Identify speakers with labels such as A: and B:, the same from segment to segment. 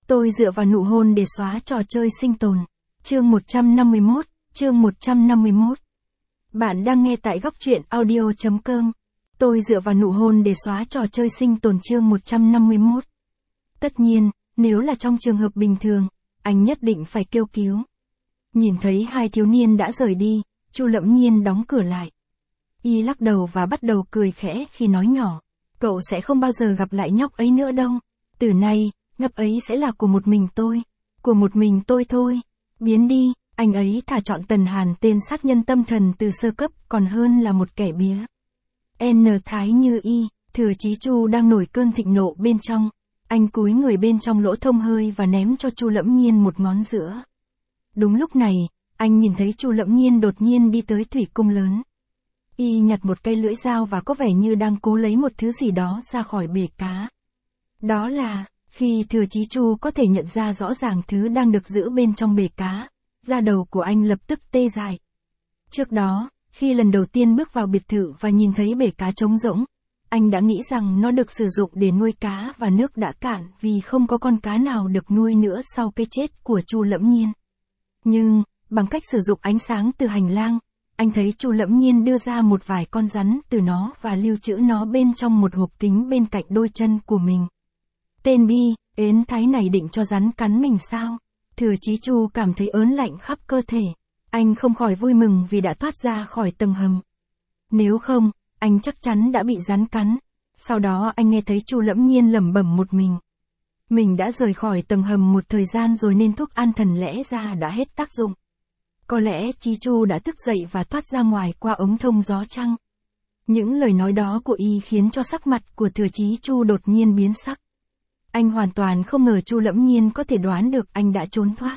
A: Tôi dựa vào nụ hôn để xóa trò chơi sinh tồn. Chương 151. Bạn đang nghe tại góc truyện audio.com. Tôi dựa vào nụ hôn để xóa trò chơi sinh tồn chương 151. Tất nhiên, nếu là trong trường hợp bình thường, anh nhất định phải kêu cứu. Nhìn thấy hai thiếu niên đã rời đi, Chu Lẫm Nhiên đóng cửa lại. Y lắc đầu và bắt đầu cười khẽ khi nói nhỏ. Cậu sẽ không bao giờ gặp lại nhóc ấy nữa đâu. Từ nay, ngấp ấy sẽ là của một mình tôi. Của một mình tôi thôi. Biến đi, anh ấy thà chọn Tần Hàn tên sát nhân tâm thần từ sơ cấp còn hơn là một kẻ bía. N Thái Như Y, Thừa Chí Chu đang nổi cơn thịnh nộ bên trong. Anh cúi người bên trong lỗ thông hơi và ném cho Chu Lẫm Nhiên một ngón giữa. Đúng lúc này, anh nhìn thấy Chu Lẫm Nhiên đột nhiên đi tới thủy cung lớn. Y nhặt một cây lưỡi dao và có vẻ như đang cố lấy một thứ gì đó ra khỏi bể cá. Đó là, khi Thừa Chí Chu có thể nhận ra rõ ràng thứ đang được giữ bên trong bể cá, da đầu của anh lập tức tê dại. Trước đó, khi lần đầu tiên bước vào biệt thự và nhìn thấy bể cá trống rỗng, anh đã nghĩ rằng nó được sử dụng để nuôi cá và nước đã cạn vì không có con cá nào được nuôi nữa sau cái chết của Chu Lẫm Nhiên. Nhưng, bằng cách sử dụng ánh sáng từ hành lang, anh thấy Chu Lẫm Nhiên đưa ra một vài con rắn từ nó và lưu trữ nó bên trong một hộp kính bên cạnh đôi chân của mình. Tên bi, ến thái này định cho rắn cắn mình sao? Thừa Chí Chu cảm thấy ớn lạnh khắp cơ thể. Anh không khỏi vui mừng vì đã thoát ra khỏi tầng hầm. Nếu không, anh chắc chắn đã bị rắn cắn. Sau đó anh nghe thấy Chu Lẫm Nhiên lẩm bẩm một mình. Mình đã rời khỏi tầng hầm một thời gian rồi nên thuốc an thần lẽ ra đã hết tác dụng. Có lẽ Chí Chu đã thức dậy và thoát ra ngoài qua ống thông gió chăng? Những lời nói đó của y khiến cho sắc mặt của Thừa Chí Chu đột nhiên biến sắc. Anh hoàn toàn không ngờ Chu Lẫm Nhiên có thể đoán được anh đã trốn thoát.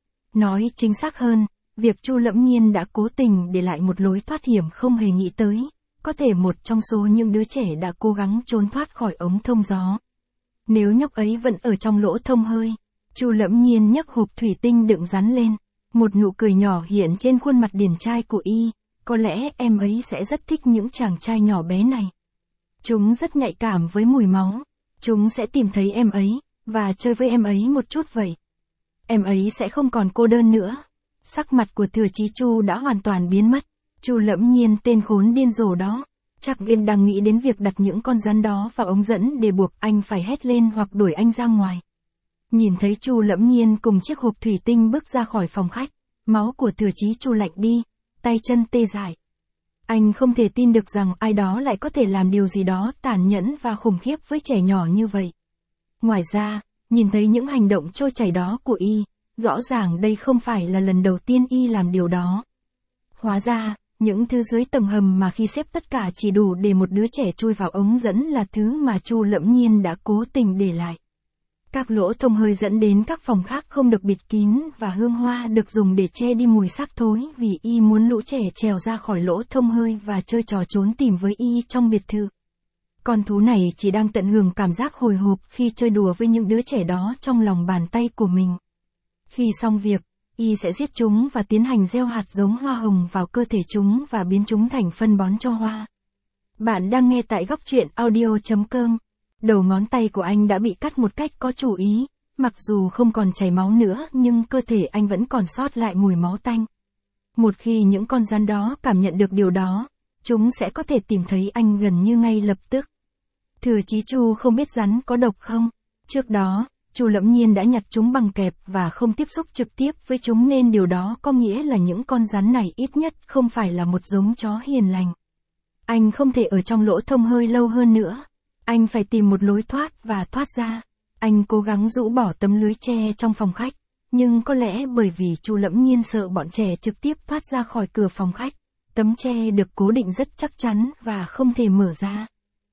A: Nói chính xác hơn, việc Chu Lẫm Nhiên đã cố tình để lại một lối thoát hiểm không hề nghĩ tới, có thể một trong số những đứa trẻ đã cố gắng trốn thoát khỏi ống thông gió. Nếu nhóc ấy vẫn ở trong lỗ thông hơi, Chu Lẫm Nhiên nhấc hộp thủy tinh đựng rắn lên, một nụ cười nhỏ hiện trên khuôn mặt điển trai của y, có lẽ em ấy sẽ rất thích những chàng trai nhỏ bé này. Chúng rất nhạy cảm với mùi máu. Chúng sẽ tìm thấy em ấy, và chơi với em ấy một chút vậy. Em ấy sẽ không còn cô đơn nữa. Sắc mặt của Thừa Chí Chu đã hoàn toàn biến mất. Chu Lẫm Nhiên tên khốn điên rồ đó. Chắc viên đang nghĩ đến việc đặt những con rắn đó vào ống dẫn để buộc anh phải hét lên hoặc đuổi anh ra ngoài. Nhìn thấy Chu Lẫm Nhiên cùng chiếc hộp thủy tinh bước ra khỏi phòng khách, máu của Thừa Chí Chu lạnh đi, tay chân tê dại. Anh không thể tin được rằng ai đó lại có thể làm điều gì đó tàn nhẫn và khủng khiếp với trẻ nhỏ như vậy. Ngoài ra, nhìn thấy những hành động trôi chảy đó của y, rõ ràng đây không phải là lần đầu tiên y làm điều đó. Hóa ra, những thứ dưới tầng hầm mà khi xếp tất cả chỉ đủ để một đứa trẻ chui vào ống dẫn là thứ mà Chu Lẫm Nhiên đã cố tình để lại. Các lỗ thông hơi dẫn đến các phòng khác không được bịt kín và hương hoa được dùng để che đi mùi xác thối vì y muốn lũ trẻ trèo ra khỏi lỗ thông hơi và chơi trò trốn tìm với y trong biệt thự. Con thú này chỉ đang tận hưởng cảm giác hồi hộp khi chơi đùa với những đứa trẻ đó trong lòng bàn tay của mình. Khi xong việc, y sẽ giết chúng và tiến hành gieo hạt giống hoa hồng vào cơ thể chúng và biến chúng thành phân bón cho hoa. Bạn đang nghe tại góc truyện audio.com. Đầu ngón tay của anh đã bị cắt một cách có chủ ý, mặc dù không còn chảy máu nữa nhưng cơ thể anh vẫn còn sót lại mùi máu tanh. Một khi những con rắn đó cảm nhận được điều đó, chúng sẽ có thể tìm thấy anh gần như ngay lập tức. Thừa Chí Chu không biết rắn có độc không? Trước đó, Chu Lẫm Nhiên đã nhặt chúng bằng kẹp và không tiếp xúc trực tiếp với chúng nên điều đó có nghĩa là những con rắn này ít nhất không phải là một giống chó hiền lành. Anh không thể ở trong lỗ thông hơi lâu hơn nữa. Anh phải tìm một lối thoát và thoát ra. Anh cố gắng rũ bỏ tấm lưới tre trong phòng khách, nhưng có lẽ bởi vì Chu Lẫm Nhiên sợ bọn trẻ trực tiếp thoát ra khỏi cửa phòng khách, tấm tre được cố định rất chắc chắn và không thể mở ra.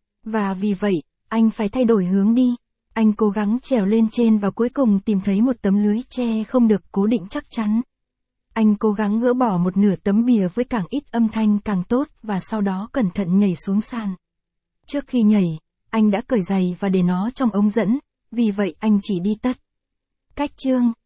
A: Và vì vậy, anh phải thay đổi hướng đi. Anh cố gắng trèo lên trên và cuối cùng tìm thấy một tấm lưới tre không được cố định chắc chắn. Anh cố gắng gỡ bỏ một nửa tấm bìa với càng ít âm thanh càng tốt và sau đó cẩn thận nhảy xuống sàn. Trước khi nhảy, anh đã cởi giày và để nó trong ống dẫn, vì vậy anh chỉ đi tất. Cách chương